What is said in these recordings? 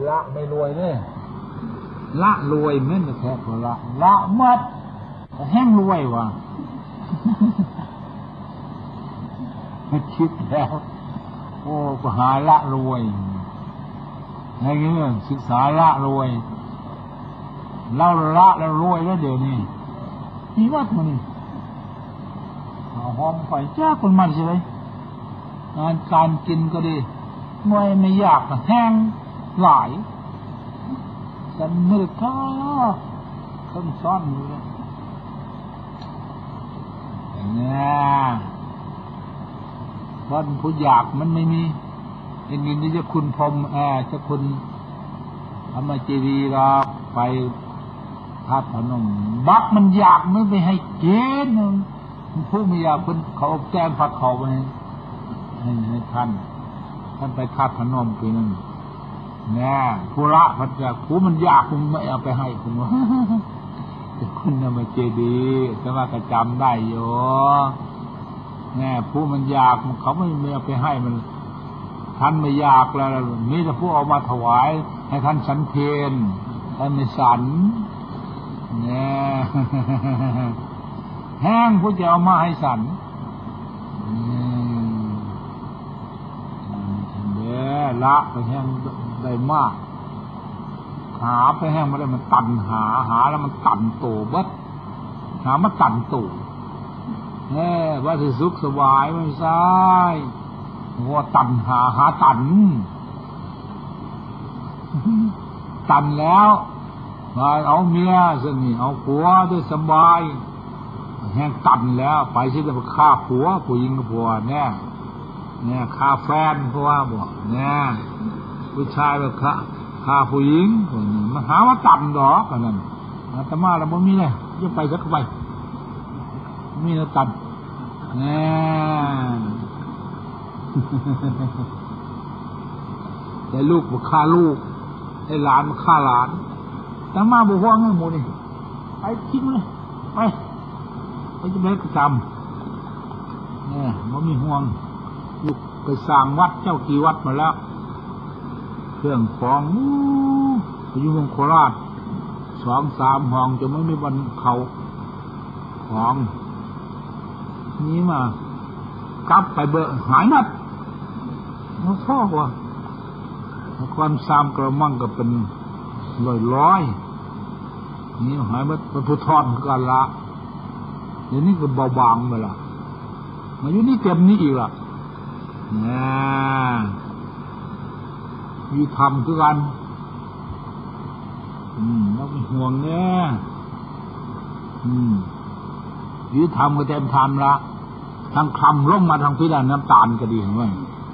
ละไม่รวยเนี่ยละรวยไม่แท้ก็ละมัดแห้งรวยวะคิดแล้วโอ้ก็หาละรวยอะไรเงี้ยศึกษาละรวยเราละแล้วรวยแล้วเดี๋ยวนี้มีวัดมันนี่หอมไฟจ้าคนมันใช่ไหมงานการกินก็ดีไม่ยากแห้งหลายสันมือก้าขึ้นซ้อนอยู่เลยเนี่ยคนผู้อยากมันไม่มีอย่างนี้จะคุณพรมจะคุณธรรมจีรีเราไปทัดพนมบักมันอยากไม่ไปให้เกณฑ์ผู้ไม่อยากคนเขาแจ้งผัดเขาไปให้ท่านไปทัดพนมปีนึงเนี่ยผู้ละพัดจากผู้มันอยากคุณไม่เอาไปให้คุณว่าคุณธรรมจีรีจะว่ากระจำได้อยู่แน่ผู้มันอยากเขาไม่เอาไปให้มันท่านไม่อยากแล้วนี่จะผู้เอามาถวายให้ท่านฉันเพลท่านไม่ฉันเนี่ยแห้งผู้จะเอามาให้ฉันเนี่ยละไปแห้งได้มากหาไปแห้งมาได้มันตันหาแล้วมันตันโตบัดหามาตันโตว่าสิสุขสบายไม่ใช่ว่าตันหาตันแล้วมาเอาเมียสินี่เอาผัวได้สบายแห้งตันแล้วไปที่จะไปฆ่าผัวผู้หญิงกับผัวเนี่ยฆ่าแฟนเพราะว่าบอกเนี่ยผู้ชายแบบฆ่าผู้หญิงมันหาว่าตันดอกกันนั่นแต่มาแล้วมันมีเลยจะไปสักไปมีแล้วตันแต่ลูกมาฆ่าลูกให้หลานมาฆ่าหลานแต่มาบอกว่าไงหมูนี่ไปทิ้งเลยไปจะไปกระจำมันมีห่วงลูกไปสร้างวัดเจ้ากี่วัดมาแล้วเครื่องของไปอยู่เมืองโคราช2-3 ห้องจะไม่มีวันเขาของนี้มากลับไปเบอร์หายนัดมันพ่อว่าความซ้ำกระมังก็เป็นร้อยนี่หายมันทุทอนกันละเดี๋ยวนี้ก็เบาบางไปละมาอยู่นี่เต็มนี้อีกละมีทำคือกันแล้วเป็นห่วงเนี่ยยืดทำก็เต็มทำละทั้งคำลงมาทางพิจารณาน้ำตาลก็ดีเห็นไหม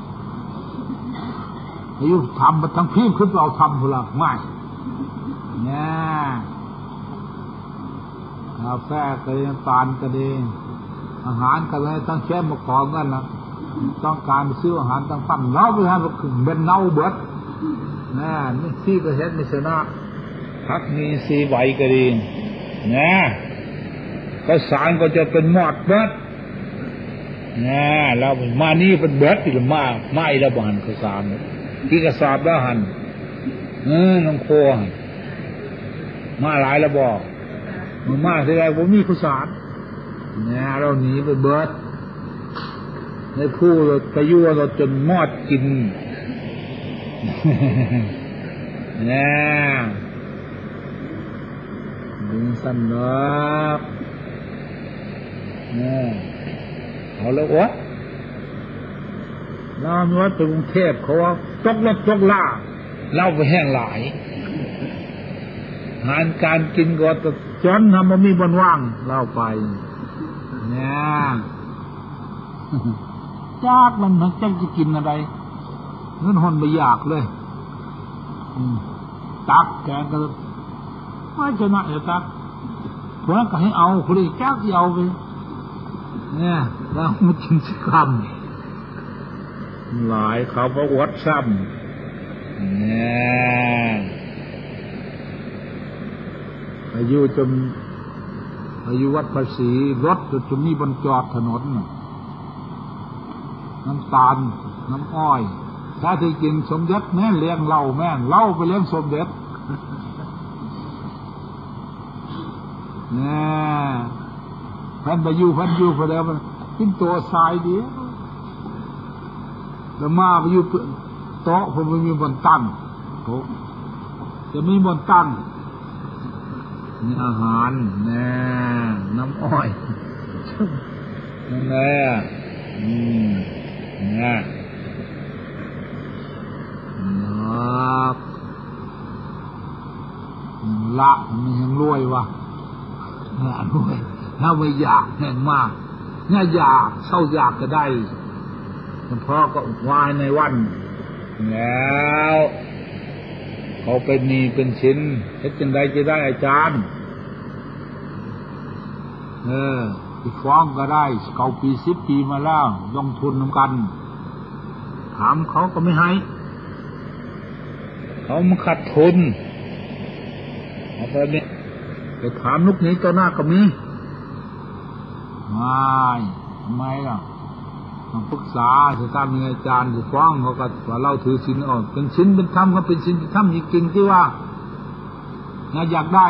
อายุทำมาทั้งพิมพ์ขึ้นเอาทำพลังไม่เนี่ยกาแฟก็ดีน้ำตาลก็ดีอาหารก็เลยตั้งแค่มาขอกันนะต้องการซื้ออาหารต้องปั้นเน่าไปฮะก็คือเป็นเน่าเบิดนี่ซีก็เห็นไม่ชนะพักมีซีไหวก็ดีก็สารก็จะเป็นหมอดเบิดเรามานี่เป็นเบิดที่ละมาไม่ละบ้านข้าวสารที่กระสอบละหันน้องโคมาหลายละบอกมาที่ไรผมมีข้าวสารเราหนีไปเบิดในผู้เราไปยั่วเราจนมอดกินดึงสั้นเนาะเอาแล้ววะเรามีวัดไปกรุงเทพเขาว่าตกรถตกล่าเล่าไปแห้งหลายงานการกินก็จนทำมันมีบนว่างเล่าไปจากมันจังจะกินอะไรเงินหนไม่อยากเลยตักแกก็ไม่ชนะเลยตักเพราะงั้นก็ให้เอาคนอื่นแก้วที่เอาไปแล้วมากินสักคำหลายเขาบอกวัดซ้ำอายุจนอายุวัดภาษีรถจะมีบนจอดถนนน้ำตาลน้ำอ้อยถ้าที่จริงสมเด็จแม่เลี้ยงเหล้าแม่เหล้าไปเลี้ยงสมเด็จเนี่ยพันไปอยู่พอแล้วมันกินตัวทรายดีแล้วมาไปอยู่โต๊ะผมไม่มีบนตั้งโต๊ะจะมีบนตั้งนี่อาหารแน่น้ำอ้อยนั่นแหละเนี่ยละมันยังรวยวะรวยถ้าไม่อยากแห่งมากเนี่ยอยากเศร้าอยากจะได้เพราะก็วายในวันแล้วเขาเป็นมีเป็นชิ้นเฮ็ดจังใดจะได้อาจารย์ที่ฟ้องก็ได้เก่าปี10 ปีมาแล้วลงทุนนำกันถามเขาก็ไม่ให้เขามาขาดทุนเอาไปเนี่ยไปถามลูกนี้ตัวหน้าก็มีไม่ทำไมล่ะต้องปรึกษาจะตามมีอาจารย์ที่ฟ้องเขาก็ว่าเราถือศีลออกเป็นศีลเป็นธรรมก็เป็นศีลเป็นธรรมจริงๆที่ว่าน่าอยากได้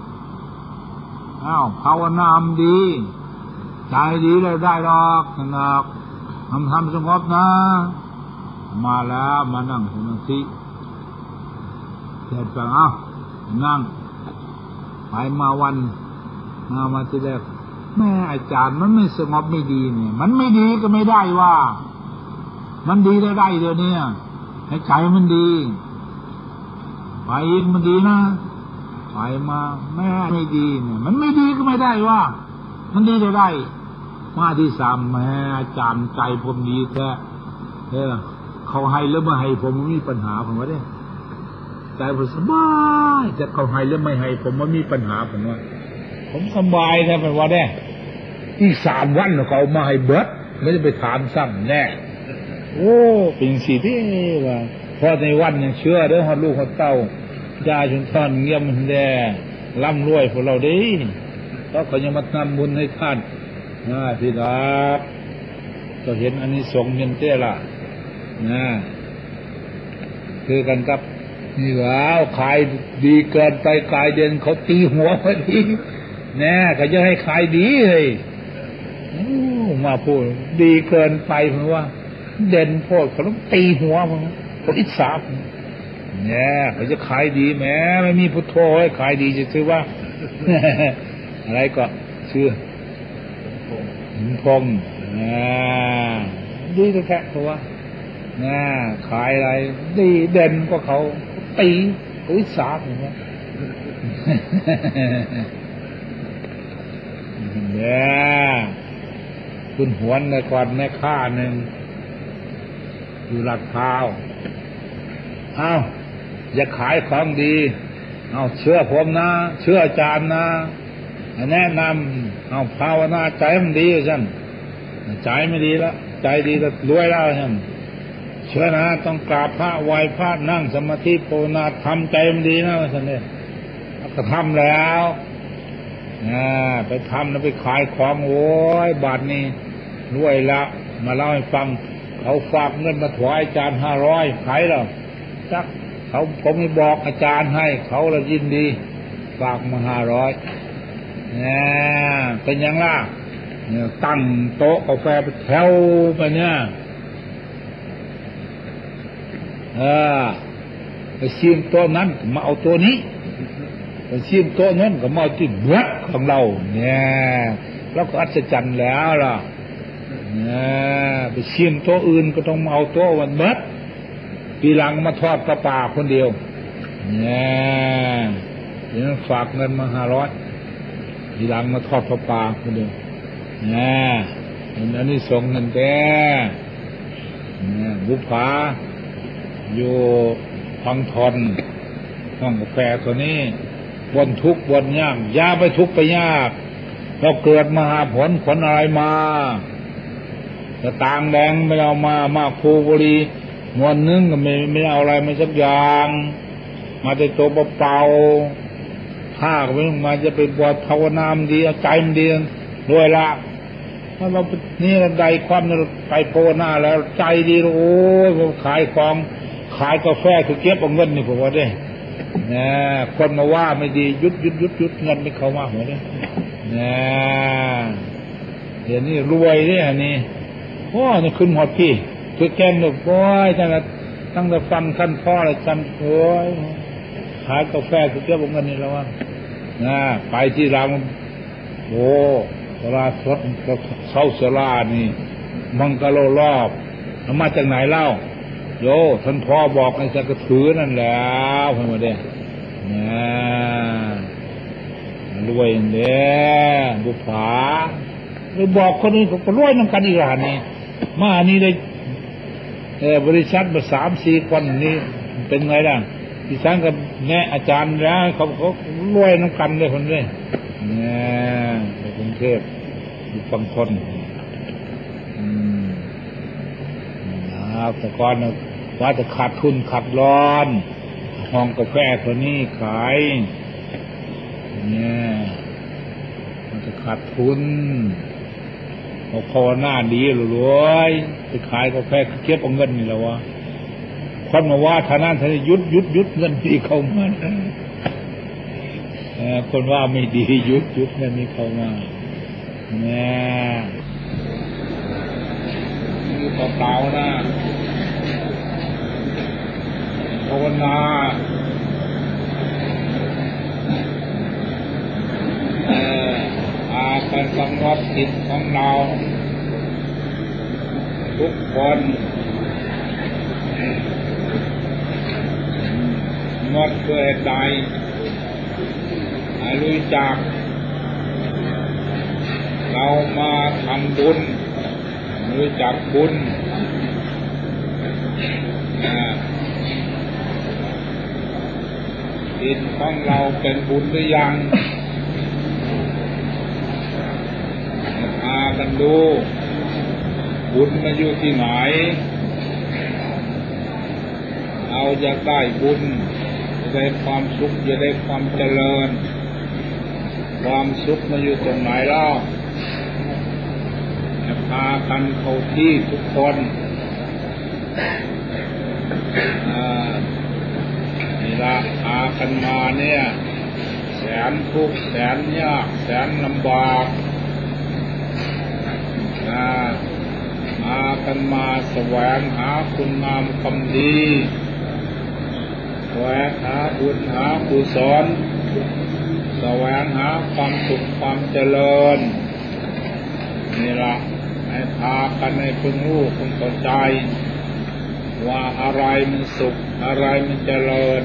ภาวนามดีใจดีเราได้หรอกนะครับทำสงบนะมาแล้วมานั่งสมาธิเสร็จแล้วนั่งไปมาวันมาทีแรกแม่อาจารย์มันไม่สงบไม่ดีเนี่ยมันไม่ดีก็ไม่ได้ว่ามันดีได้เดี๋ยวนี้ให้ใจมันดีไปอีกมันดีนะไปมาแม่ไม่ดีเนี่ยมันไม่ดีก็ไม่ได้ว่ามันดีได้มาที่3แม่อาจารย์ใจผมดีแท้เขาให้แล้วไม่ให้ผมมันมีปัญหาผมว่าเนี่ยใจผมสบายแต่เขาให้แล้วไม่ให้ผมมันมีปัญหาผมว่าผมสบายแท้เป็นว่าเนี่ยอีก3 วันเขาเอามาให้เบิดไม่ได้ไปถามซ้ำแน่โอ้เป็นสิที่ว่าพอในวันยังเชื่อเด้อฮอดลูกฮอดเต้ายาชุนทอนเงียบมันแด่ร่ำรวยพวกเราดีเพราะเขายังมาทำบุญให้ท่านที่รักก็เห็นอันนี้สงเงินเจ้าล่ะคือกันกับนี่แล้วขายดีเกินไปขายเด่นเขาตีหัวพอดีแน่เขาจะให้ขายดีเลยมาพูดดีเกินไปเพราะว่าเด่นโพดเขาต้องตีหัวมันเขาอิจฉาเนี่ยเขาจะขายดีแม้ไม่มีพุทโธให้ขายดีจะชื่อว่าอะไรก็ชื่อหินพงดีแท้ๆเพราะว่าขายอะไรดีเด่นก็เขาตีเขาอิจฉาอย่างเงี้ยเนี่ยคุณหวนในก่อนแม่ค้าหนึ่งอยู่ลาดพร้าวอย่าขายของดีเชื่อผมนะเชื่ออาจารย์นะแนะนำภาวนาใจมันดีฉันใจไม่ดีแล้วใจดีก็รวยแล้วฉันเชื่อนะต้องกราบพระไหว้พระนั่งสมาธิภาวนาทำใจมันดีนะฉันเนี่ยก็ทำแล้วไปทำแล้วไปขายของโอ้ยบาทนี้รวยละมาเล่าให้ฟังเขาฝากเงินมาถวายอาจารย์500ขายแล้วจักผมไม่บอกอาจารย์ให้เขาละยินดีฝากมา500เป็นยังล่ะตั้งโต๊ะกาแฟไปแถวไปเนี่ยไปชิมโต๊ะนั้นมาเอาตัวนี้ไปชิมโต๊ะนั้นก็มาเอาที่เบิดของเราเนี่ยแล้วก็อัศจรรย์แล้วล่ะไปชิมโต๊ะอื่นก็ต้องมาเอาโต๊ะวันเบิดปีหลังมาทอดปลาป่าคนเดียวเดี๋ยวฝากเงินมา500ปีหลังมาทอดปลาป่าคนเดียวอันนี้ส่งเงินแกบุพผาอยู่พังทนห้องกาแฟตัวนี้บนทุกข์บนยากอย่าไปทุกข์ไปยากเราเกิดมาหาผลอะไรมาจะต่างแดงไม่เอามาคูบุรีมวนนึงก็ไม่เอาอะไรมาสักอย่างมาแต่ตัวเปล่าถ้าก็ไม่มาจะไปบวชภาวนามดีใจมันดีด้วยละถ้าเรานี่เราใดความเราไปโพหน้าแล้วใจดีโอ้ยผมขายของขายกาแฟคือเก็บเอาเงินนี่ผมว่าได้นะคนมาว่าไม่ดียุดเงินไม่เข้ามาหัวเนี่ยนะเดี๋ยวนี้รวยเนี่ยนี่โอ้นี่ขึ้นหอดพี่คือแกงหนุกโอ้ยตั้งแต่ฟันขั้นพ่อเลยกันโอ้ยขายกาแฟคือเก็บเอาเงินนี่แล้วว่านะไปที่ร้านโอ้สลาสดเข้าสลานี่มังกรรอบมาจากไหนเล่าโยท่านพ่อบอกให้จะกระถือนั่นแล้วเพื่อนมาเด้นะรวยเด้บุษาไปบอกคนนี้ก็รวยน้ำกันอีกหลานนี่มานี่ได้บริษัทมา3-4 คนนี่เป็นไงล่ะที่ฉันกับแม่อาจารย์แล้วเขารวยน้ำกันเลยคนนี้เนี่ยในกรุงเทพอยู่บางคนแต่ก่อนว่าจะขาดทุนขาดร้อนห้องกาแฟตัวนี้ขายเนี่ยมันจะขาดทุนเอาคอหน้าดีรวยไปขายกาแฟเก็บเอาเงินนี่แล้ววะคนมาว่าท่านั้นท่านยุดเงินที่เขามาคนว่าไม่ดียุดเงินนี้เขามาเนี่ยนี่เปล่าๆนะภาวนาการกำหนดจิตของเราทุกคนงดเพื่อใดให้รู้จักเรามาทำบุญรู้จักบุญจิตของเราเป็นบุญหรือยังพากันดูบุญมาอยู่ที่ไหนเราจะได้บุญจะได้ความสุขจะได้ความเจริญความสุขมาอยู่ตรงไหนเล่าพากันเข้าที่ทุกคนนี่ละพากันมาเนี่ยแสนทุกข์แสนยากแสนลำบากมากันมาแสวงหาคุณงามความดีแสวงหาบุญหากุศลแสวงหาความสุขความเจริญนี่ละให้พากันให้พึงรู้พึงเข้าใจว่าอะไรมันสุขอะไรมันเจริญ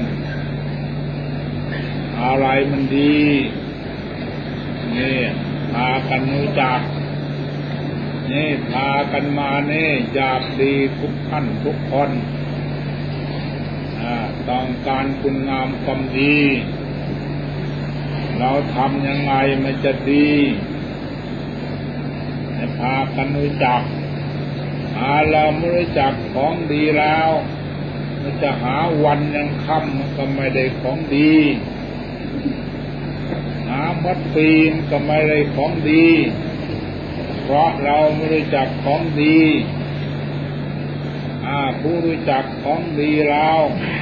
อะไรมันดีนี่พากันรู้จักนี่พากันมานี่อยากดีทุกท่านทุกคนต้องการคุณงามความดีเราทำยังไงมันจะดีให้พากันรู้จักเราไม่รู้จักของดีแล้วมันจะหาวันยังค่ำมันก็ไม่ได้ของดีหามัดปีนก็ไม่ได้ของดีเพราะเราไม่รู้จักของดีผู้รู้จักของดีแล้ว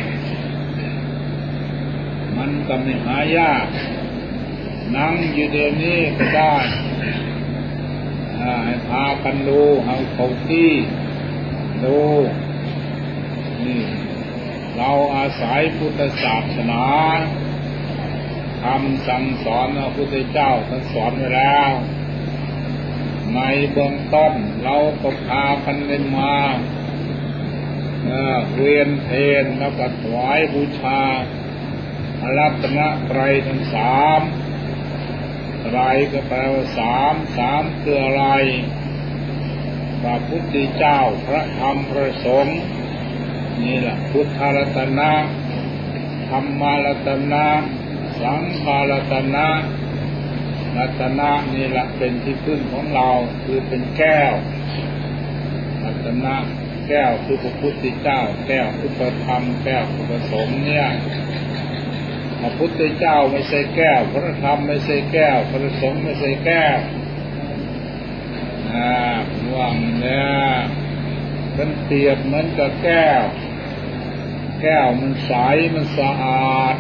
มันก็ไม่หายากนั่งอยู่เดี๋ยวนี้ก็ได้ให้พากันดูเอาเข้าที่ดูนี่เราอาศัยพุทธศาสนาคำสั่งสอนพระพุทธเจ้าท่านสอนไว้แล้วในเบื้องต้นเราก็พากันเล่นมาเวียนเทนแล้วก็ถวายบูชาพระรัตนตรัยทั้ง3ไตรก็แปลว่า3คืออะไรพระพุทธเจ้าพระธรรมพระสงฆ์นี่แหละพุทธรัตนะธรรมรัตนะสังฆรัตนะรัตนะนี่แหละเป็นที่พึ่งของเราคือเป็นแก้วรัตนะแก้วคือพระพุทธเจ้าแก้วคือพระธรรมแก้วคือพระสงฆ์เนี่ยพระพุทธเจ้าไม่ใช่แก้วพระธรรมไม่ใช่แก้วพระสงฆ์ไม่ใช่แก้วว่างเนี่ยมันเปรียบเหมือนกับแก้วมันใสมันสะอาด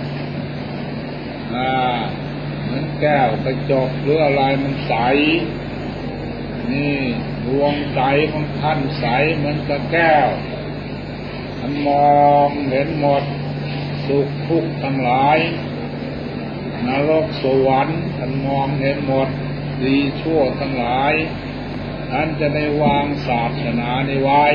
เหมือนแก้วกระจกหรืออะไรมันใสนี่ดวงใจของท่านใสเหมือนกับแก้วท่านมองเห็นหมดสุขทุกข์ทั้งหลายนรกสวรรค์ท่านมองเห็นหมดดีชั่วทั้งหลายท่านจะได้วางศาสนาในไว้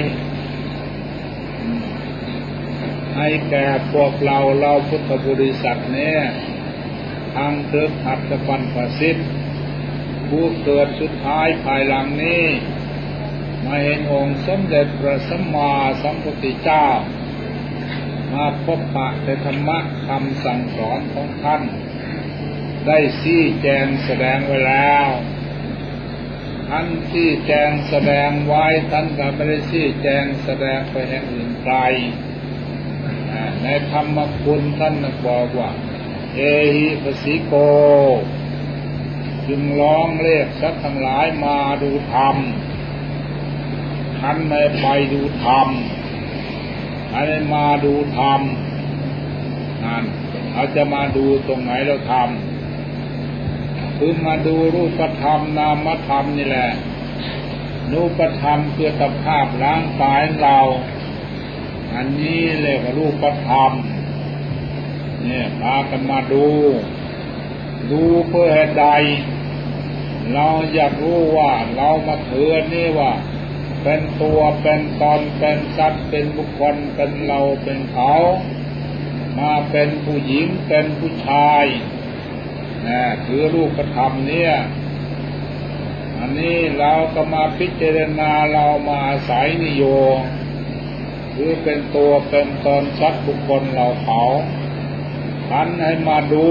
ให้แก่พวกเราพุทธบริษัทเนี่ยทางเทิดหัตถปัญญาสิทธิ์ผู้เกิดสุดท้ายภายหลังนี้มาเห็นองค์สมเด็จพระสัมมาสัมพุทธเจ้ามาพบปะในธรรมะคำสั่งสอนของท่านได้ชี้แจงแสดงไว้แล้วท่านชี้แจงแสดงไว้ท่านก็ไม่ได้ชี้แจงแสดงไปแห่งอื่นไกลในธรรมคุณท่านบอกว่าเอหิปัสสิโกจึงร้องเรียกสัตว์ทั้งหลายมาดูธรรมท่านไม่ไปดูธรรมท่านมาดูธรรมนั่นเขาจะมาดูตรงไหนเราธรรมคือมาดูรูปธรรมนามธรรมนี่แหละรูปธรรมคือสภาพร่างกายเราอันนี้เรียกว่ารูปธรรมเนี่ยพากันมาดูเพื่อเหตุใดเราอยากรู้ว่าเรามาถือนี่ว่าเป็นตัวเป็นตนเป็นสัตว์เป็นบุคคลเป็นเราเป็นเขามาเป็นผู้หญิงเป็นผู้ชายถือรูปธรรมเนี่ยอันนี้เราก็มาพิจารณาเรามาอาศัยนิโยคือเป็นตัวเป็นตนสัตว์บุคคลเราเขาท่านให้มาดู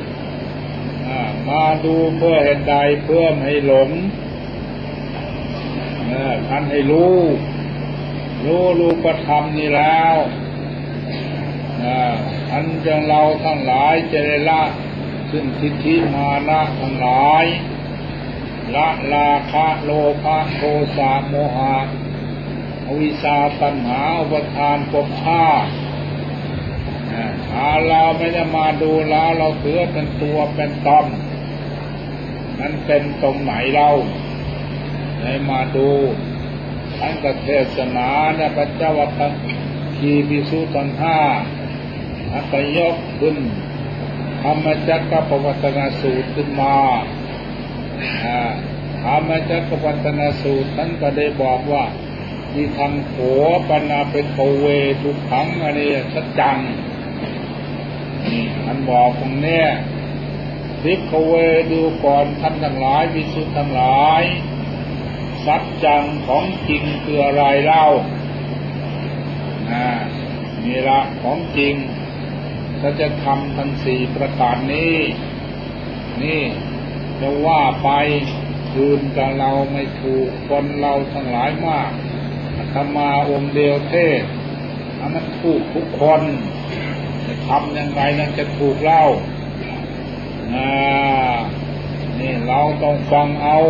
เพื่อเหตุใดเพื่อไม่ให้หลงท่านให้รู้รูปธรรมนี่แล้วท่านจังเราทั้งหลายจะได้ละซึ่งทิฏฐิมานะทั้งหลายละราคะโลภะโทสะโมหะอวิชชาตัณหาอุปาทานภพชาติเราไม่ได้มาดูแล้วเราถือเป็นตัวเป็นตนนั้นเป็นตรงไหนเราให้มาดูท่านก็เทศนาเนี่ยพระเจ้าวัตถีภิกษุทั้งห้าท่านก็ยกขึ้นธรรมจักรปวัตตนสูตรขึ้นมาธรรมจักรปวัตตนสูตรท่านก็ได้บอกว่าที่ทางโขปนาเป็นโตเวทุกขังอริยสัจจังท่านบอกตรงนี้ภิกขเวดูก่อนท่านทั้งหลายภิกษุทั้งหลายสัจจังของจริงคืออะไรเล่านี่ละของจริงก็จะทำทั้งสี่ประการนี้นี่จะว่าไปคืนกับเราไม่ถูกคนเราทั้งหลายมากธรรมาองค์เดียวเทศมันถูกทุกคนจะทำยังไงนั่นจะถูกเล่านี่เราต้องฟังเอา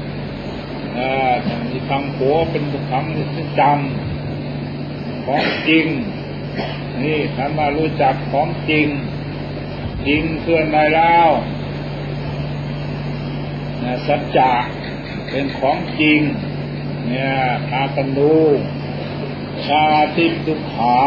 ที่ฟังหัวเป็นบุคคลที่จำของจริงนี่ท่านมารู้จักของจริงเพื่อนในแล้วสัจจะเป็นของจริงเนี่ยพากันดูชาติทุกขา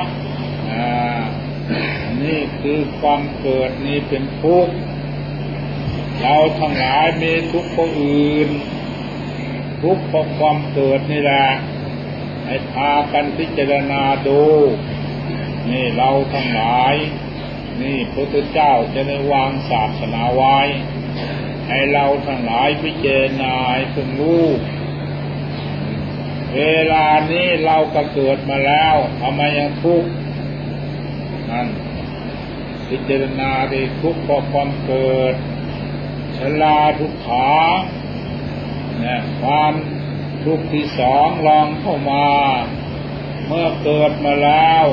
นี่คือความเกิดนี่เป็นทุกข์เราทั้งหลายมีทุกข์เพราะอื่นทุกข์เพราะความเกิดนี่แหละให้พากันพิจารณาดูนี่เราทั้งหลายนี่พระพุทธเจ้าจะได้วางศาสนาไว้ให้เราทั้งหลายพิจารณาให้เพิ่งรู้เวลานี้เราก็เกิดมาแล้วทำไมยังทุกข์นั่นพิจารณาได้ทุกข์เพราะความเกิดชราทุกขาเนี่ยความทุกข์ที่สองลองเข้ามาเมื่อเกิดมาแล้ว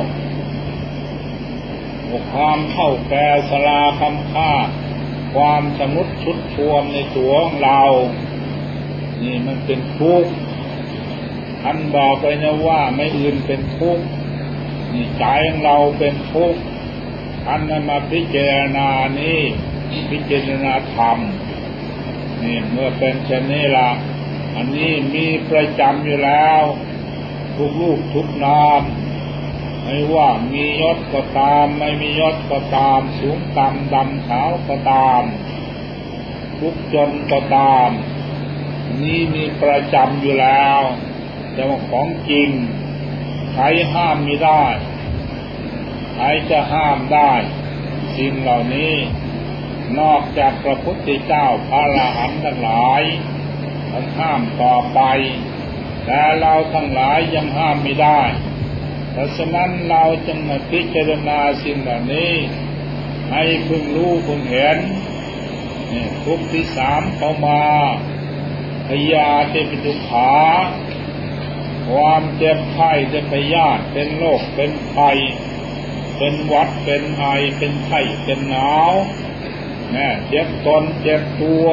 ความเข้าแก่ชราคำค่าความสมุดชุดชวมในตัวของเรานี่มันเป็นทุกข์ท่านบอกไปนะว่าไม่อื่นเป็นทุกข์นี่ใจของเราเป็นทุกข์ท่านมาพิจารณานี่พิจารณาธรรมนี่เมื่อเป็นเช่นนี้ละอันนี้มีประจำอยู่แล้วทุกรูปทุกนามไม่ว่ามียศก็ตามไม่มียศก็ตามสูงต่ำดำขาวก็ตามทุกจนก็ตามนี่มีประจำอยู่แล้วแต่ว่าของจริงใครห้ามไม่ได้ใครจะห้ามได้สิ่งเหล่านี้นอกจากพระพุทธเจ้าพระอรหันต์ทั้งหลายท่านห้ามต่อไปแต่เราทั้งหลายยังห้ามไม่ได้เพราะฉะนั้นเราจึงมาพิจารณาสิ่งเหล่านี้ให้พึงรู้พึงเห็นทุกข์ที่สามเข้ามาพยาธิเป็นทุกขาความเจ็บไข้จะพยาธิเป็นโรคเป็นไข้เป็นหวัดเป็นไอเป็นไข้เป็นหนาวเจ็บตนเจ็บตัว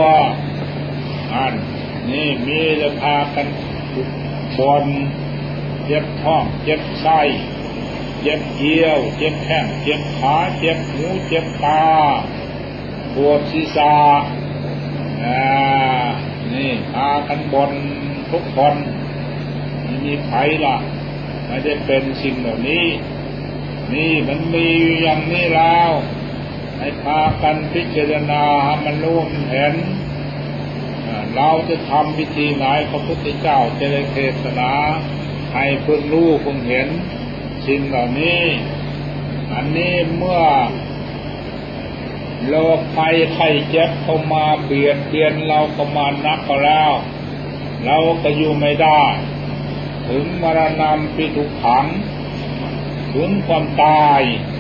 นี่มีจะพากันบนเจ็บท้องเจ็บไส้เจ็บเยี่ยวเจ็บแข้งเจ็บขาเจ็บหูเจ็บตาปวดศีรษะนี่พากันบนทุกคนไม่มีใครละไม่ได้เป็นสิ่งเหล่านี้นี่มันมีอย่างนี้แล้วให้พากันพิจารณาให้มันรู้มันเห็นเราจะทำวิธีไหนพระพุทธเจ้าจะได้เทศนาให้เพิ่งรู้เพิ่งเห็นสิ่งเหล่านี้อันนี้เมื่อโรคภัยไข้เจ็บเข้ามาเบียดเบียนเราเข้ามานักก็แล้วเราก็อยู่ไม่ได้ถึงมรณะปิทุกขังถึงความตาย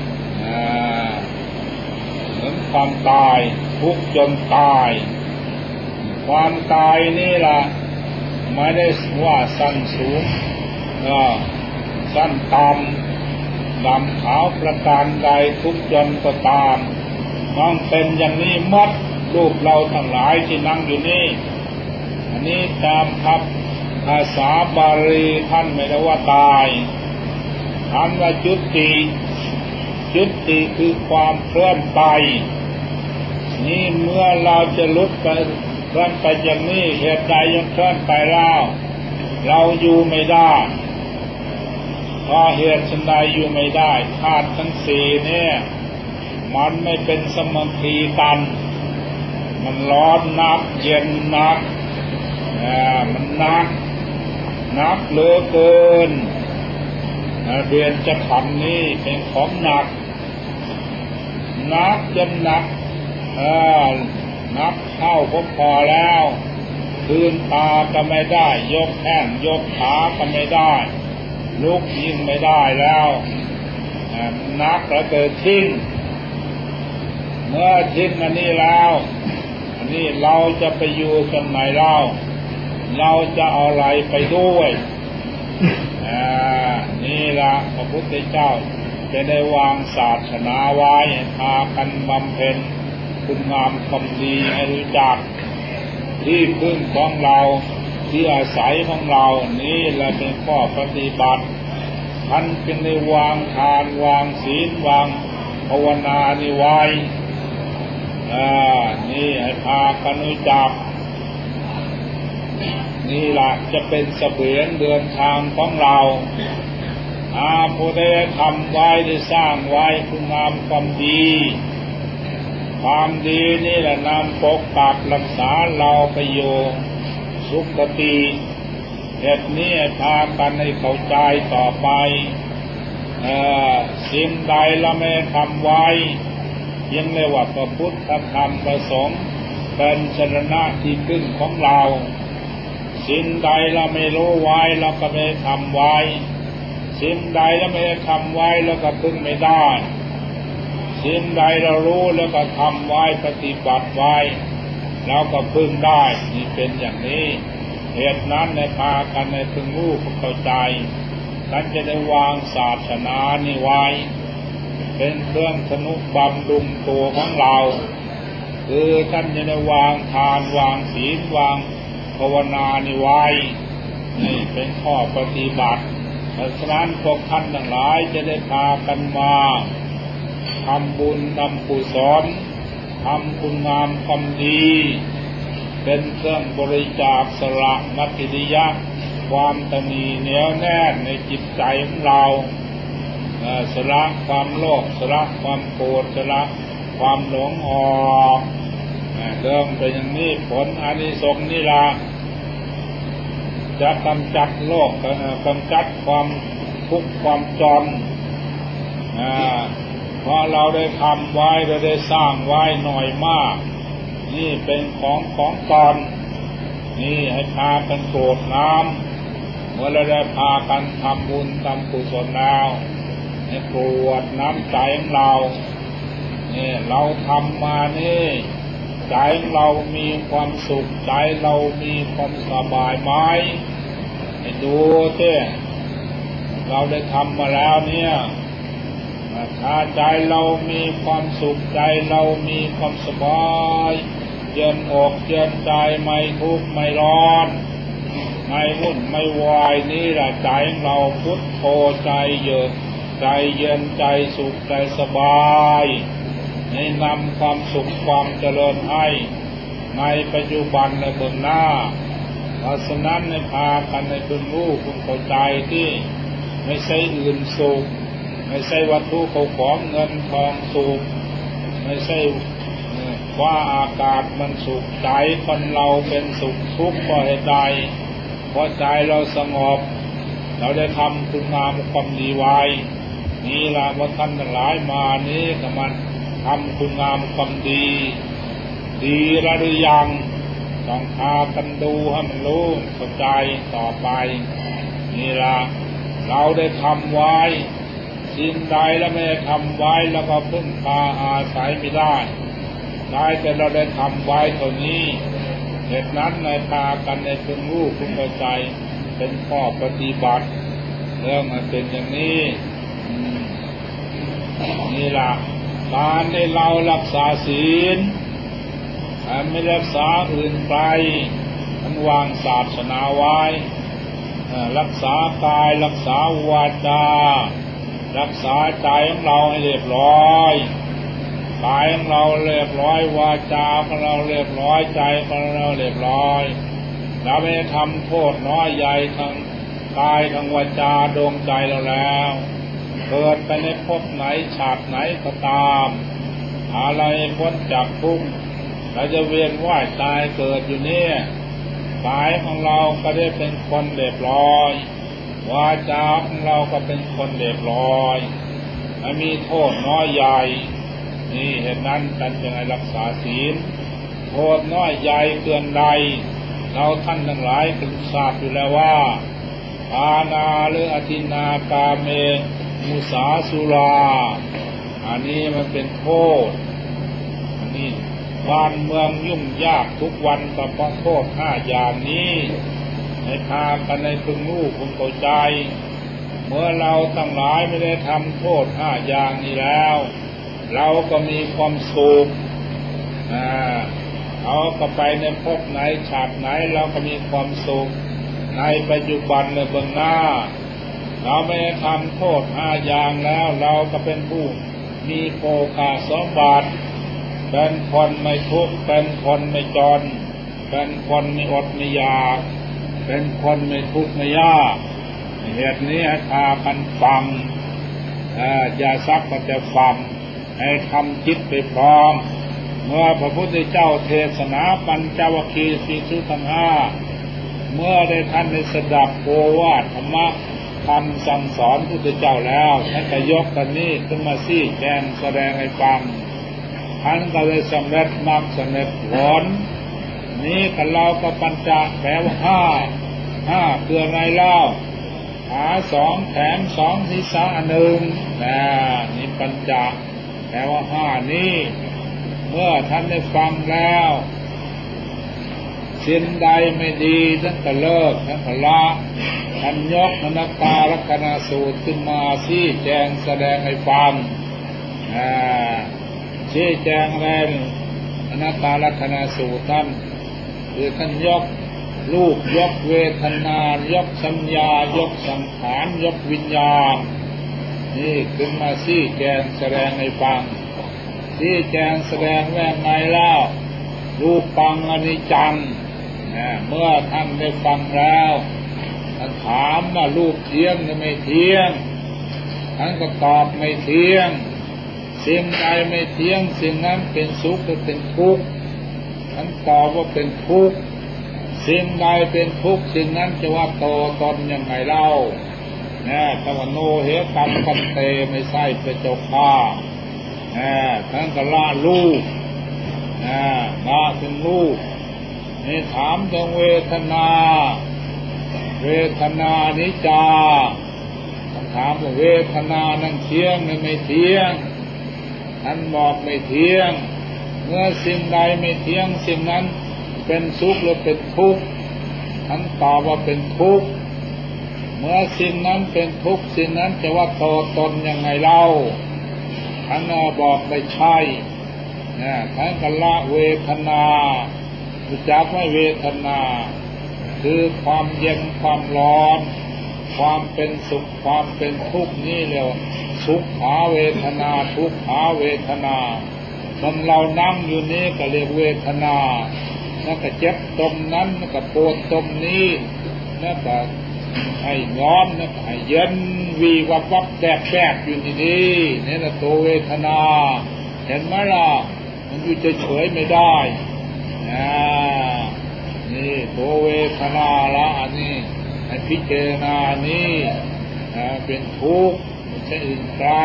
ถึงความตายทุกข์จนตายความตายนี่ล่ะไม่ได้ว่าสั้นสูงสั้นต่ำดำขาวประการใดทุกข์จนก็ตามต้องเป็นอย่างนี้มัดรูปเราทั้งหลายที่นั่งอยู่นี่อันนี้ตามครับภาษาบาลีท่านไม่ได้ว่าตายท่านว่าจุติคือความเคลื่อนไปนี่เมื่อเราจะลุกไปเคลื่อนไปอย่างนี้เหตุใดยังเคลื่อนไปแล้วเราอยู่ไม่ได้เพราะเหตุใดอยู่ไม่ได้ธาตุทั้งสี่เนี่ยมันไม่เป็นสมคคีกันมันร้อนนักเย็นนักมันนักเหลือเกินเดือนจะขันนี้เป็นของหนักจนหนักนักเข้าพอแล้วคืนตาก็ไม่ได้ยกแข้งยกขาก็ไม่ได้ลุกยิ่งไม่ได้แล้วนักแล้วเกิดทิ้งเมื่อทิ้งอันนี้แล้วอันนี้เราจะไปอยู่กันไหนเราจะเอาอะไรไปด้วยนี่ละพระพุทธเจ้าจะได้วางศาสนาไว้พากันบำเพ็ญคุณงามความดีให้รู้จักที่พึ่งของเราที่อาศัยของเรานี่แหละเป็นข้อปฏิบัติท่านจึงได้วางทานวางศีลวางภาวนานี่ไว้นี่ให้พากันรู้จักนี่แหละจะเป็นเสบียงเดินทางของเราผู้ใดทำไว้ได้สร้างไว้คุณงามความดีความดีนี่แหละนำปกปักรักษาเราไปอยู่สุขติเหตุนี้พากันให้เข้าใจต่อไปสิ่งใดเราไม่ทำไว้ยังเรียกว่าพระพุทธธรรมประสงค์เป็นสรณะที่พึ่งของเราสิ่งใดเราไม่รู้ไว้เราก็ไม่ทำไว้สิ่งใดเราไม่ทำไว้เราก็พึ่งไม่ได้สิ่งใดเรารู้แล้วก็ทำไว้ปฏิบัติไว้เราก็พึ่งได้นี่เป็นอย่างนี้เหตุนั้นในพากันในพึงรู้เข้าใจท่านจะได้วางศาสนานี่ไว้เป็นเครื่องสนุกบำรุงตัวของเราคือท่านจะได้วางทานวางศีลวางภภาวนานี่ไว้นี่เป็นข้อปฏิบัติเพราะฉะนั้นพวกท่านทั้งหลายจะได้พากันมาทำบุญทำกุศลทำคุณงามความดีเป็นเครื่องบริจาคสละมัตติยะความตนีเหนียวแน่นในจิตใจของเราสละความโลภสละความโกรธสละความหลงออกเรื่องเป็นอย่างนี้ผลอานิสงส์นี่ล่ะจะกำจัดโลกกำจัดความทุกข์ความจนเพราะเราได้ทำไว้เราได้สร้างไว้หน่อยมากนี่เป็นของตนนี่ให้พากันโกรธน้ำเมื่อเราได้พากันทำบุญทำกุศลแล้วให้กรวดน้ำใจของเรานี่เราทำมานี่ใจเรามีความสุขใจเรามีความสบายไหมให้ดูสิเราได้ทำมาแล้วเนี่ยถ้าใจเรามีความสุขใจเรามีความสบายเย็นอกเย็นใจไม่ทุกข์ไม่ร้อนไม่วุ่นไม่วายนี่แหละใจเราพุทโธใจเยือกใจเย็นใจสุขใจสบายให้นำความสุขความเจริญให้ในปัจจุบันและเบื้องหน้าเพราะฉะนั้นในพากันในคุณรู้คุณเข้าใจที่ไม่ใช่อื่นสุขไม่ใช่วัตถุของเงินทองสุขไม่ใช่ว่าอากาศมันสุขใจคนเราเป็นสุขทุกข์เพราะเหตุใดเพราะใจเราสงบเราได้ทำคุณงามความดีไว้นี่ล่ะว่าท่านทั้งหลายมานี้ก็มันทำคุณงามความดีดีหรือยังต้องพากันดูให้มันรู้เข้าใจต่อไปนี่ล่ะเราได้ทำไว้สิ่งใดแล้วไม่ได้ทำไว้แล้วก็พึ่งพาอาศัยไม่ได้แต่เราได้ทำไว้เท่านี้เหตุนั้นในพากันในพึงรู้พึงเข้าใจเป็นข้อปฏิบัติเรื่องมันเป็นอย่างนี้นี่ล่ะการได้เรารักษาศีลไม่รักษาอื่นไปมันวางศาสนาไว้รักษากายรักษาวาจารักษาใจของเราให้เรียบร้อยกายของเราเรียบร้อยวาจาของเราเรียบร้อยใจของเราเรียบร้อยเราไม่ทำโทษน้อยใหญ่ทั้งกายทั้งวาจาดวงใจเราแล้วเกิดไปในภพไหนชาติไหนก็ตามอะไรพ้นจากทุกข์เราจะเวียนว่ายตายเกิดอยู่เนี่ยกายของเราก็ได้เป็นคนเรียบร้อยวาจาของเราก็เป็นคนเรียบร้อยไม่มีโทษน้อยใหญ่นี่เหตุนั้นท่านจึงให้รักษาศีลโทษน้อยใหญ่เกินใดเราท่านทั้งหลายพึงทราบอยู่แล้วว่าปานาหรืออทินากาเมมุสาสุราอันนี้มันเป็นโทษอันนี้บ้านเมืองยุ่งยากทุกวันก็เพราะโทษ5อย่างนี้ให้พากันในพึงรู้พึงเข้าใจเมื่อเราทั้งหลายไม่ได้ทำโทษ5อย่างนี้แล้วเราก็มีความสุขเราก็ไปในภพไหนชาติไหนเราก็มีความสุขในปัจจุบันในเบื้องหน้าเราไม่ได้ทำโทษ5อย่างแล้วเราก็เป็นผู้มีโภคสมบัติเป็นคนไม่ทุกข์เป็นคนไม่จนเป็นคนไม่อดไม่อยากเป็นคนไม่ทุกข์ไม่ยากเหตุนี้ให้พากันฟังอย่าซักแต่ฟังให้ทำจิตไปพร้อมเมื่อพระพุทธเจ้าเทศนาปัญจวัคคีย์ภิกษุทั้ง5เมื่อได้ท่านได้สดับโอวาทธรรมะคำสั่งสอนพระพุทธเจ้าแล้วท่านก็ยกกันนี้ขึ้นมาชี้แจงแสดงให้ฟังท่านก็เลยสำเร็จมรรคสำเร็จผลนี้กับเราก็ปัญจแปลว่า5คืออะไรเล่าขา2แขน2ศีรษะ1นี่ปัญจแปลว่า5นี้เมื่อท่านได้ฟังแล้วสิ่งใดไม่ดีท่านก็เลิกท่านก็ละท่านยกอนัตตาลักษณสูตรขึ้นมาชี้แจงแสดงให้ฟังชี้แจงอะไรอนัตตาลักษณสูตรท่านคือท่านยกรูปยกเวทนายกสัญญายกสังขารยกวิญญาณนี่ขึ้นมาชี้แจงแสดงให้ฟังชี้แจงแสดงแว่ไงเล่ารูปปังอนิจจังเมื่อท่านได้ฟังแล้วท่านถามว่ารูปเที่ยงหรือไม่เที่ยงท่านก็ตอบไม่เที่ยงสิ่งใดไม่เที่ยงสิ่งนั้นเป็นสุขหรือเป็นทุกข์ท่านตอบว่าเป็นทุกข์สิ่งใดเป็นทุกข์สิ่งนั้นจะว่าโตตนยังไงเล่าตวโนเหตัมปันเตไม่ใช่เป็นเจ้าข้าท่านก็ละลูกละถึงลูกนี่ถามถึงเวทนาเวทนานิจจาถามว่าเวทนานั้นเที่ยงหรือไม่เที่ยงท่านบอกไม่เที่ยงเมื่อสิ่งใดไม่เที่ยงสิ่งนั้นเป็นสุขหรือเป็นทุกข์ท่านตอบว่าเป็นทุกข์เมื่อสิ่งนั้นเป็นทุกข์สิ่งนั้นจะว่าโตตนยังไงเล่าท่านบอกไม่ใช่ท่านก็ละเวทนารู้จักไหมเวทนาคือความเย็นความร้อนความเป็นสุขความเป็นทุกข์นี่เรียกว่าสุขขาเวทนาทุกขาเวทนามันเรานั่งอยู่นี้ก็เรียกเวทนาแล้วก็เจ็บตรงนั้นแล้วก็ปวดตรงนี้แล้วก็ให้ร้อนแล้วก็ให้เย็นวีวับวับแสบอยู่ที่นี่นี่แหละตัวเวทนาเห็นไหมล่ะมันอยู่เฉยๆไม่ได้นี่ตัวเวทนาละอันนี้ให้พิจารณานี่เป็นทุกข์ไม่ใช่อื่นไกล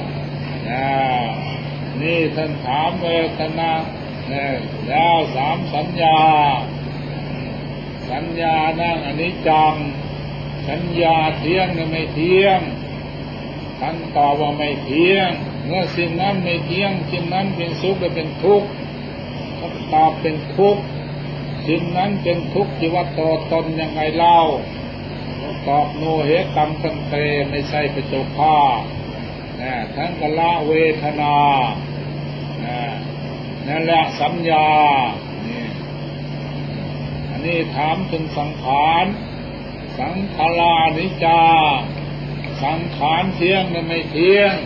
นี่ท่านถามเวทนาแล้วสามสัญญาสัญญานั่งอนิจจังสัญญาเที่ยงหรือไม่เที่ยงท่านตอบว่าไม่เที่ยงเมื่อสิ่งนั้นไม่เที่ยงสิ่งนั้นเป็นสุขหรือเป็นทุกข์ท่านตอบเป็นทุกข์สิ่งนั้นเป็นทุกข์ที่ว่าโตตนยังไงเล่าตอบโนเหตัมปันเตไม่ใช่เป็นเจ้าข้าท่านก็ละเวทนานั่นแหละสัญญาอันนี้ถามถึงสังขารสังขารานิจจาสังขารเที่ยงหรือไม่เที่ยง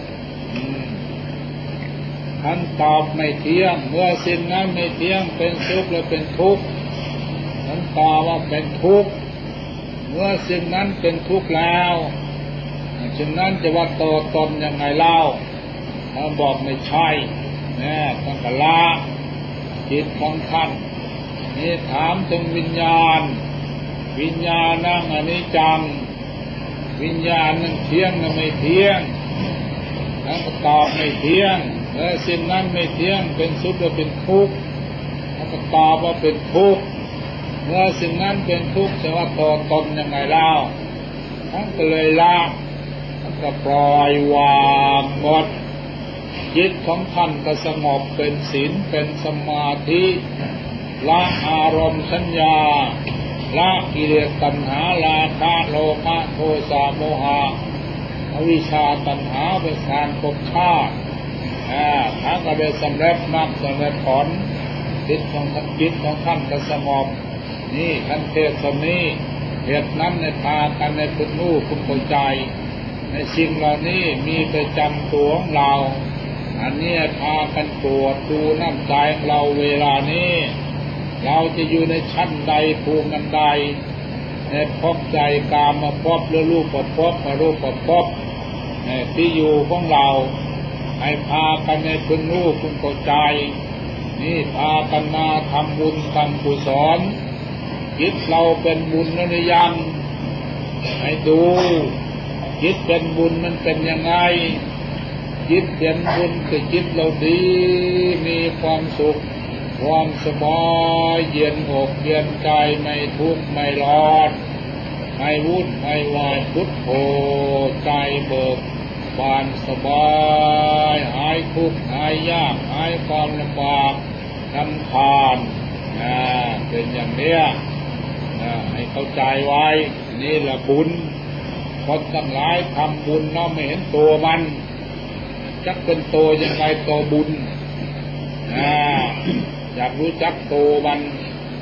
ท่านตอบไม่เที่ยงเมื่อสิ่งนั้นไม่เที่ยงเป็นสุขหรือเป็นทุกข์ท่านตอบว่าเป็นทุกข์เมื่อสิ่งนั้นเป็นทุกข์แล้วสิ่งนั้นจะว่าโตตนยังไงเล่าท่านบอกไม่ใช่ท่านก็ละจิตของท่านนี่ถามถึงวิญญาณวิญญาณนั่งอนิจจังวิญญาณนั้นเที่ยงหรือไม่เที่ยงท่านก็ตอบไม่เที่ยงสิ่งนั้นไม่เที่ยงเป็นสุขหรือเป็นทุกข์ท่านก็ตอบว่าเป็นทุกข์เมื่อสิ่งนั้นเป็นทุกข์จะว่าโตตนยังไงเล่าท่านก็เลยละท่านก็ปล่อยวางหมดจิตของท่านก็สงบเป็นศีลเป็นสมาธิละอารมณ์สัญญาละกิเลสตัณหาราคะโลภะโทสะโมหะอวิชชาตัณหาเป็นการภพชาติท่านก็ได้สำเร็จมรรคสำเร็จผลจิตของท่านก็สงบนี่ท่านเทศน์นี้เหตุนั้นในพากันในพึงรู้พึงเข้าใจในสิ่งเหล่านี้มีประจำตัวของเราอันนี้พากันตรวจดูน้ำใจของเราเวลานี้เราจะอยู่ในชั้นใดภูมิใดในภพใจกามภพหรือรูปภพอรูปภพที่อยู่ของเราให้พากันในพึงรู้พึงเข้าใจนี่พากันมาทำบุญทำกุศลจิตเราเป็นบุญหรือยังให้ดูจิตเป็นบุญมันเป็นยังไงจิตเป็นบุญคือจิตเราดีมีความสุขความสบายเย็นอกเย็นใจไม่ทุกข์ไม่ร้อนไม่วุ่นไม่วายพุทโธใจเบิกบานสบายหายทุกข์หายยากหายความลำบากรำคาญเป็นอย่างเนี้ยให้เข้าใจไว้นี่แหละบุญคนทั้งหลายทำบุญแล้วไม่เห็นตัวมันจักเป็นตัวยังไงตัวบุญอยากรู้จักตัวมัน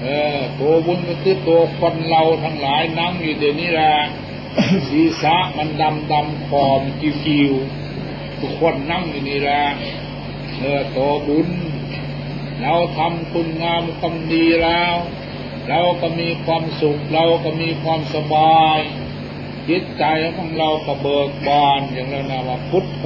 ตัวบุญก็คือตัวคนเราทั้งหลายนั่งอยู่เดี๋ยวนี้แหละ ศีรษะมันดำคอมกิ้วทุกคนนั่งอยู่นี่แหละตัวบุญเราทำคุณงามความดีแล้วเราก็มีความสุขเราก็มีความสบายจิตใจของเราก็เบิกบานอย่างนั้นนะว่าพุทโธ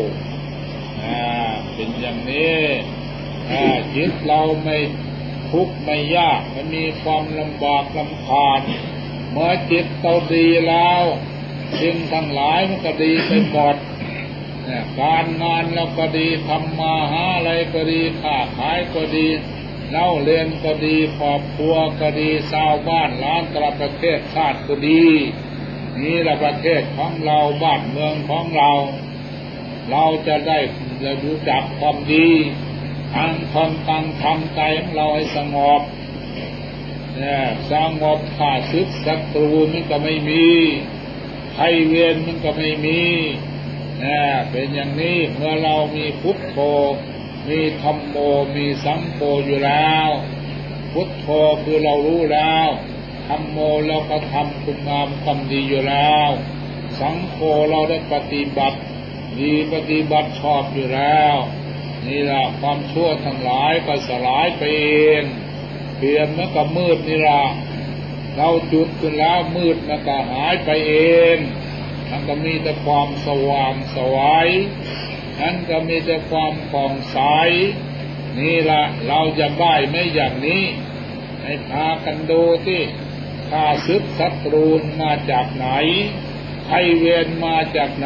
เป็นอย่างนี้จิตเราไม่ทุกข์ไม่ยากไม่มีความลำบากลำคาญเมื่อจิตเราดีแล้วสิ่งทั้งหลายมันก็ดีไปหมดการงานเราก็ดีทำมาหาอะไรก็ดีค้าขายก็ดีเล่าเรียนก็ดีครอบครัวก็ดีชาวบ้านล้านตระประเทศชาติก็ดีนี่แหละประเทศของเราบ้านเมืองของเราจะได้รู้จักความดีทางคนตั้งทำใจของเราให้สงบสงบข้าศึกศัตรูมันก็ไม่มีภัยเวรมันก็ไม่มีเป็นอย่างนี้เมื่อเรามีพุทโธมีธัมโมมีสังโฆอยู่แล้วพุทโธคือเรารู้แล้วธัมโมเราก็ทำคุณงามความดีอยู่แล้วสังโฆเราได้ปฏิบัติดีปฏิบัติชอบอยู่แล้วนี่แหละความชั่วทั้งหลายก็สลายไปเองเปลี่ยนมันก็มืดนี่ล่ะเราจุดขึ้นแล้วมืดมันก็หายไปเองมันก็มีแต่ความสว่างสวัยนั้นก็มีแต่ความผ่องใสนี่ล่ะเราจะได้ไม่อย่างนี้ให้พากันดูที่ข้าศึกศัตรูมาจากไหนภัยเวรมาจากไหน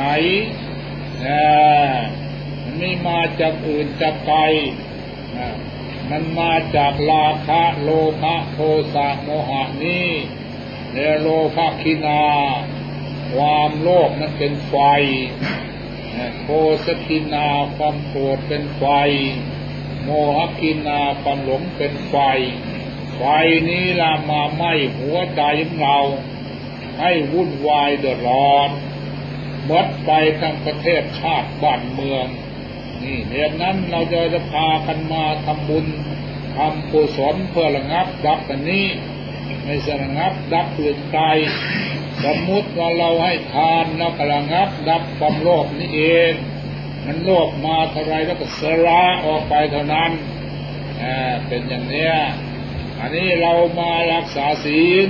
มันไม่มาจากอื่นจากไกลมันมาจากราคะโลภะโทสะโมหะนี่และโลภะคินาความโลภนั้นเป็นไฟโทสะคินาความโกรธเป็นไฟโมหะคินาความหลงเป็นไฟไฟนี้ละมาไหม้หัวใจของเราให้วุ่นวายเดือดร้อนหมดไปทั้งประเทศชาติบ้านเมืองนี่เหตุนั้นเราจะพากันมาทำบุญทำกุศลเพื่อระงับดับอันนี้ไม่ใช่ระงับดับเปลี่ยนใจสมมุติว่าเราให้ทานแล้วก็ระงับดับความโลภนี่เองมันโลภมาเท่าไรแล้วก็สละออกไปเท่านั้นเป็นอย่างเนี้ยอันนี้เรามารักษาศีล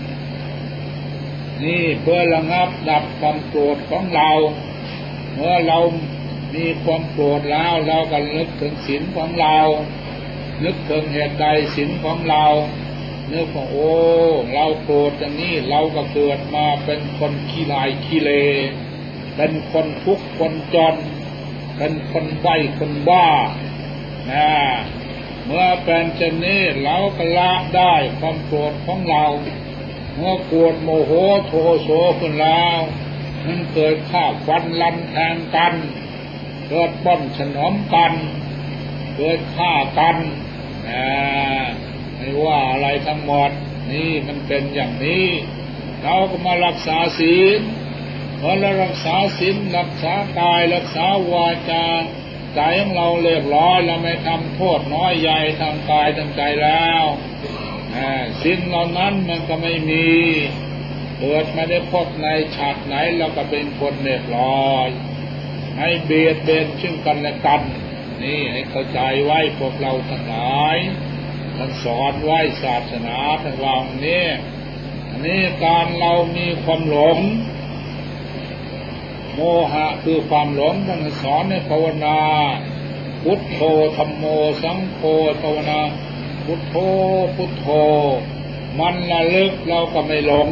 นี่เพื่อระงับดับความโกรธของเราเมื่อเรามีความโกรธแล้วเราก็นึกถึงศีลของเรานึกถึงเหตุใดศีลของเรานึกว่าโอ้เราโกรธอย่างนี้เราก็เกิดมาเป็นคนขี้ลายขี้เลเป็นคนทุกข์คนจนเป็นคนใบ้คนบ้าเมื่อเป็นเช่นนี้เราก็ละได้ความโกรธของเราเมื่อโกรธโมโหโทโสขึ้นแล้วมันเกิดฆ่าฟันลันแทงกันเกิดป้อนฉนอมกันเกิดฆ่ากันไม่ว่าอะไรทั้งหมดนี่มันเป็นอย่างนี้เราก็มารักษาศีลพอเรารักษาศีลรักษากายรักษาวาจาใจของเราเรียบร้อยเราไม่ทำโทษน้อยใหญ่ทางกายทางใจแล้วศีลเหล่านั้นมันก็ไม่มีเกิดไม่ได้พบในชาติไหนเราก็เป็นคนเรียบร้อยให้เบียดเบียนซึ่งกันและกันนี่ให้เข้าใจไว้พวกเราทั้งหลายท่านสอนไว้ศาสนาท่านว่านี้อันนี้การเรามีความหลงโมหะคือความหลงท่านสอนให้ภาวนาพุทโธธัมโมสังโฆภาวนาพุทโธพุทโธมันระลึกเราก็ไม่หลง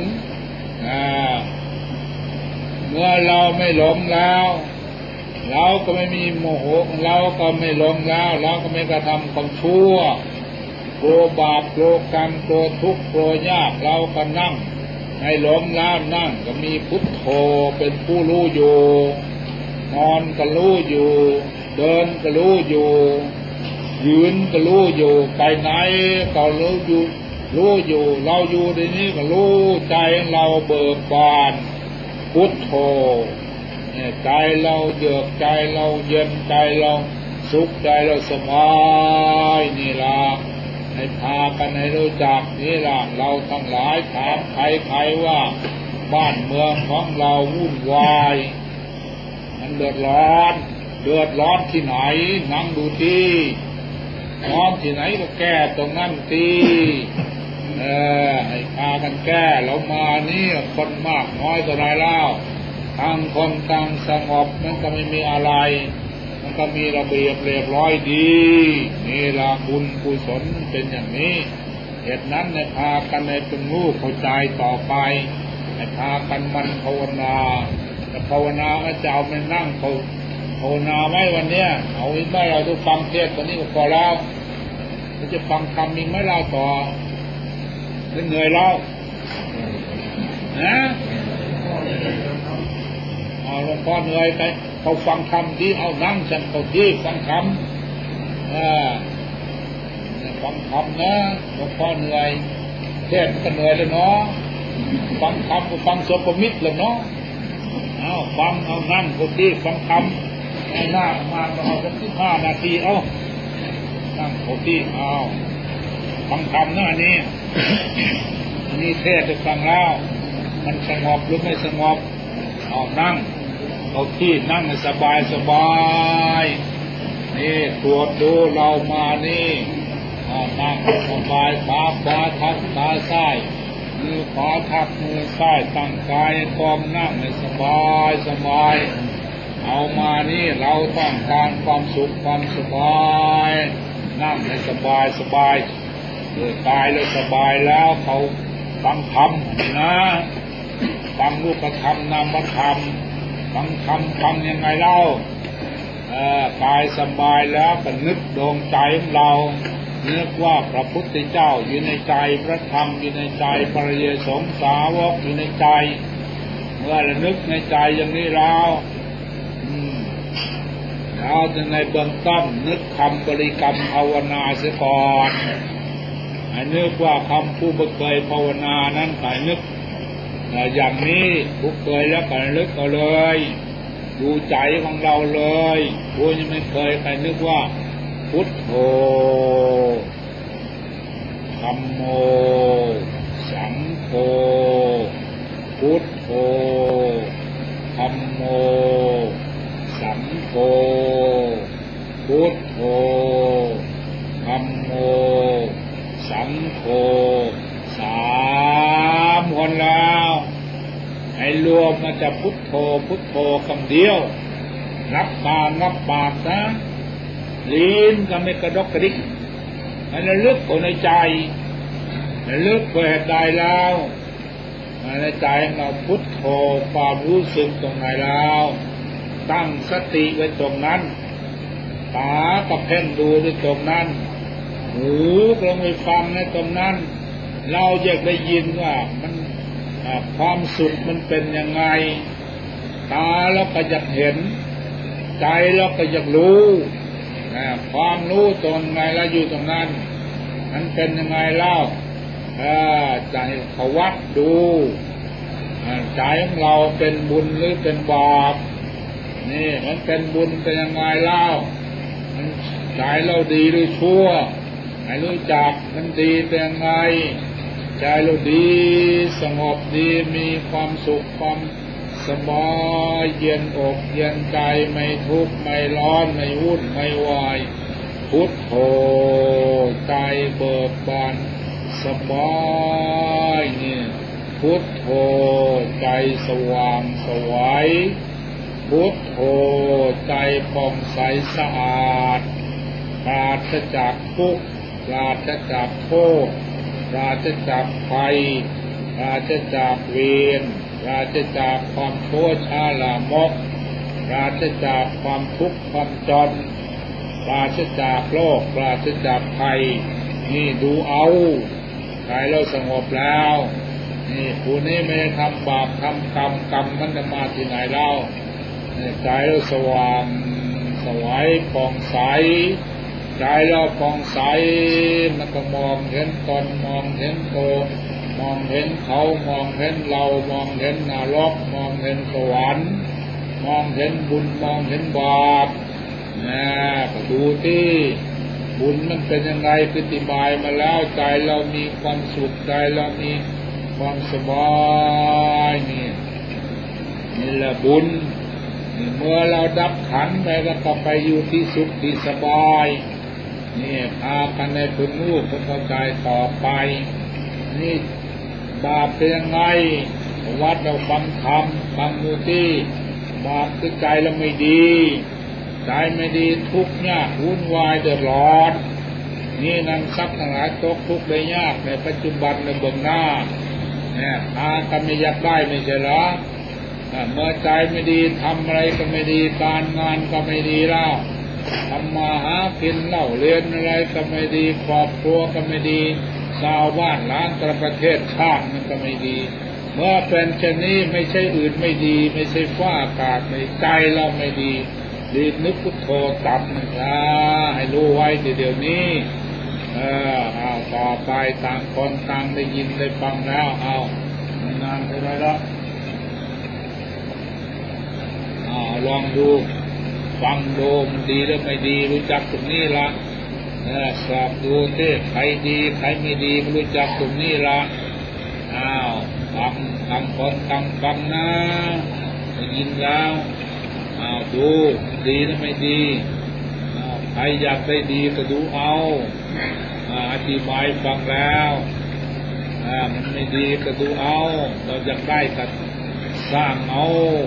เมื่อเราไม่หลงแล้วเราก็ไม่มีโมโหเราก็ไม่หลงแล้วเราก็ไม่กระทำความชั่วโกรบาปโกรกรรมโกรทุกข์โกรยากเราก็นั่งให้หลงแล้วนั่งก็มีพุทโธเป็นผู้รู้อยู่นอนก็รู้อยู่เดินก็รู้อยู่ยืนก็รู้อยู่ไปไหนก็รู้อยู่เราอยู่ในนี้ก็รู้ใจเราเบิกบานพุทโธใจเราเยือกใจเราเย็นใจเราสุขใจเราสบายนี่ล่ะให้พากันให้รู้จักนี่ล่ะเราทั้งหลายถามใครว่าบ้านเมืองของเราวุ่นวายมันเดือดร้อนที่ไหนนั่งดูที่ร้อนที่ไหนก็แก้ตรงนั้นทีให้พากันแก้เรามานี่คนมากน้อยเท่าไรแล้วทางคนต่างสงบมันก็ไม่มีอะไรมันก็มีระเบียบเรียบร้อยดีนี่ละบุญกุศลเป็นอย่างนี้เหตุนั้นให้พากันให้เป็นรู้เข้าใจต่อไปให้พากันมันภาวนาแต่ภาวนาก็จะเอาไปนั่งภาวนาไว้วันเนี้ยเอาอีกไม่เราต้องฟังเทศน์วันนี้ก็พอแล้วเราจะฟังธรรมอีกไม่เล่าต่อเหนื่อยแล้วนะเอาหลวงพ่อเหนื่อยไปเขาฟังธรรมที่เอานั่งฉันเขาที่ฟังธรรมฟังธรรมนะหลวงพ่อเหนื่อยเทศน์ก็เหนื่อยเลยเนาะฟังธรรมก็ฟังสวดประมิตรเลยเนาะเอาฟังเอานั่งเขาที่ฟังธรรมเอาหน้ามาก็เอาสัก15 นาทีเอานั่งเขาที่เอาฟังธรรมนะอันนี้เทศน์จะฟังแล้วมันสงบหรือไม่สงบเอานั่งเอาที่นั่งสบายนี่ตรวจดูเรามานี่นั่งสบายขาขวาทับขาซ้ายมือขวาทับมือซ้ายตั้งกายกองนั่งสบายเอามานี่เราต้องการความสุขความสบายนั่งให้สบายตายแล้วสบายแล้วเขาฟังธรรมนะฟังรูปธรรมนามธรรมฟังธรรมทำยังไงเล่ากายสบายแล้วก็นึกดวงใจของเรานึกว่าพระพุทธเจ้าอยู่ในใจพระธรรมอยู่ในใจพระเยซูสาวกอยู่ในใจเมื่อเรานึกในใจอย่างนี้แล้วเราจะในเบื้องต้นนึกคำบริกรรมภาวนาเสียก่อนให้นึกว่าคำผู้เคยภาวนานั้นไปนึกอย่างนี้ผู้เคยแล้วก็นึกเอาเลยดูใจของเราเลยผู้ยังไม่เคยไปนึกว่าพุทโธธัมโมสังโฆพุทโธธัมโมสังโฆพุทโธธัมโมสังโฆ3 คนแล้วให้รวมมันจะพุทโธคำเดียวนับปากนะลิ้นก็ไม่กระดกกระดิกมันระลึกในใจระลึกเพื่อให้ได้แล้วในใจเราพุทโธความรู้สึกตรงไหนแล้วตั้งสติไว้ตรงนั้นตาก็เพ่งดูในตรงนั้นหูก็ลองไปฟังในตรงนั้นเราอยากได้ยินว่ามันความสุขมันเป็นยังไงตาเราก็อยากเห็นใจเราก็อยากรู้ความรู้ตรงไหนแล้วอยู่ตรงนั้นมันเป็นยังไงเล่าใจเขาวัดดูใจของเราเป็นบุญหรือเป็นบาปนี่มันเป็นบุญเป็นยังไงเล่ามันใจเราดีหรือชั่วให้รู้จักมันดีเป็นยังไงใจเราดีสงบดีมีความสุขความสบายเย็นอกเย็นใจไม่ทุกข์ไม่ร้อนไม่วุ่นไม่วายพุทโธใจเบิกบานสบายนี่พุทโธใจสว่างสวัยพุทโธใจผ่องใสสะอาดปราศจากทุกข์ปราศจากโทษปราศจากภัยปราศจากเวรปราศจากความชั่วช้าลามกปราศจากความทุกข์ความจนปราศจากโรคปราศจากภัยนี่ดูเอาใจเราสงบแล้วนี่ผู้นี้ไม่ได้ทำบาปทำกรรมมันจะมาที่ไหนเล่าใจเราสว่างสวยผ่องใสใจเราผ่องใสมันก็มองเห็นตนมองเห็นโตมองเห็นเขามองเห็นเรามองเห็นนรกมองเห็นสวรรค์มองเห็นบุญมองเห็นบาปก็ดูที่บุญมันเป็นยังไงอธิบายมาแล้วใจเรามีความสุขใจเรามีความสบายนี่แหละบุญเมื่อเราดับขันธ์ไปก็ไปอยู่ที่สุขที่สบายนี่พากันในพึงรู้พึงเข้าใจต่อไปนี่บาปเป็นยังไงวัดเราฟังธรรมฟังมูตี้บาปคือใจเราไม่ดีใจไม่ดีทุกข์ยากวุ่นวายเดือดร้อนนี่นำทรัพย์ทั้งหลายตกทุกข์ได้ยากในปัจจุบันในเบื้องหน้าเนี่ยพากันไม่อยากได้ไม่ใช่เหรอเมื่อใจไม่ดีทำอะไรก็ไม่ดีการงานก็ไม่ดีแล้วทำมาหากินเล่าเรียนอะไรก็ไม่ดีครอบครัวก็ไม่ดีชาวบ้านล้านประเทศชาติมันก็ไม่ดีเมื่อเป็นเช่นนี้ไม่ใช่อื่นไม่ดีไม่ใช่ฟ้าอากาศไม่ใจเราไม่ดีรีบนึกพุทโธตับนะให้รู้ไว้เดี๋ยวนี้เอาต่อไปต่างคนต่างได้ยินได้ฟังแล้วเอางานไปเลยละลองดูฟังดูมันดีหรือไม่ดีรู้จักตรงนี้ละสอบดูที่ใครดีใครไม่ดีรู้จักตรงนี้ละฟังคนฟังนะได้ยินแล้วดูดีหรือไม่ดีใครอยากได้ดีก็ดูเอาอธิบายฟังแล้วมันไม่ดีก็ดูเอาเราอยากได้ก็สร้างเอา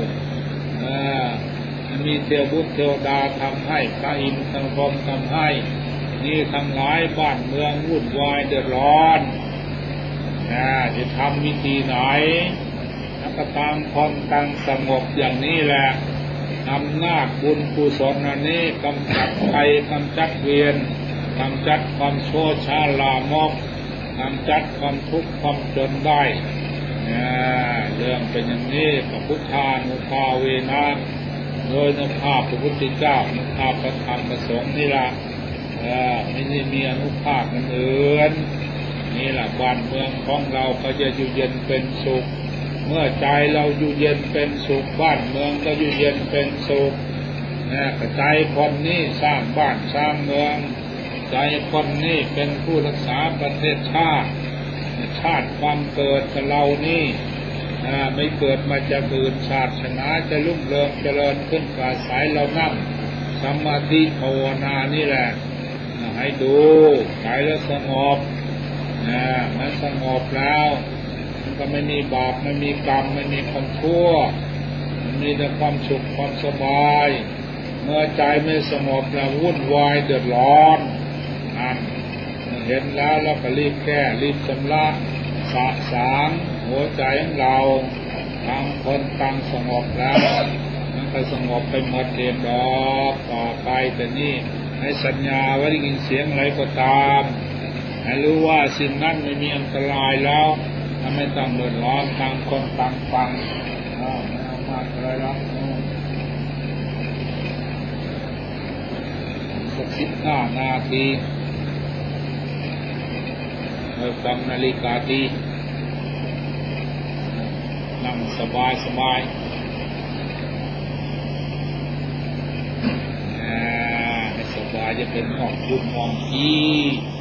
มีเทวบุตรเทวดาทำให้พระอินทร์ทำพรหมทำให้นี่ทั้งหลายบ้านเมืองวุ่นวายเดือดร้อนจะทำวิธีไหนแล้วก็ตามคนตั้งสงบอย่างนี้แหละอำนาจบุญกุศลอันนี้กำจัดภัยกำจัดเวรกำจัดความชั่วช้าลามกกำจัดความทุกข์ความจนได้เรื่องเป็นอย่างนี้พระพุทธานุภาเวนะโดยอนุภาพพระพุทธเจ้าอนุภาพพระธรรมพระสงฆ์นี่ละไม่ได้มีอนุภาพอื่นนี่แหละบ้านเมืองของเราก็จะอยู่เย็นเป็นสุขเมื่อใจเราอยู่เย็นเป็นสุขบ้านเมืองก็อยู่เย็นเป็นสุขใจคนนี้สร้างบ้านสร้างเมืองใจคนนี้เป็นผู้รักษาประเทศชาติความเกิดกับเรานี่ไม่เกิดมาจากอื่นศาสนาจะรุ่งเรืองเจริญขึ้นกว่าสายเรานั่งสมาธิภาวนานี่แหละให้ดูใจแล้วสงบมันสงบแล้วมันก็ไม่มีบาปไม่มีกรรมไม่มีความชั่วมันมีแต่ความสุขความสบายเมื่อใจไม่สงบแล้ววุ่นวายเดือดร้อนเห็นแล้วเราก็รีบแก้รีบชำระสะสางหัวใจของเราต่างคนต่างสงบแล้วมันก็สงบไปหมดเองดอกต่อไปแต่นี่ให้สัญญาว่าได้ยินเสียงอะไรก็ตามให้รู้ว่าสิ่งนั้นไม่มีอันตรายแล้วไม่ต้องเดือดร้อนต่างคนต่างฟังไม่เอามากอะไรแล้วสัก15 นาทีฟังนาฬิกาดีนั่งสบายให้สบายจะเป็นห้องบุญห้องที่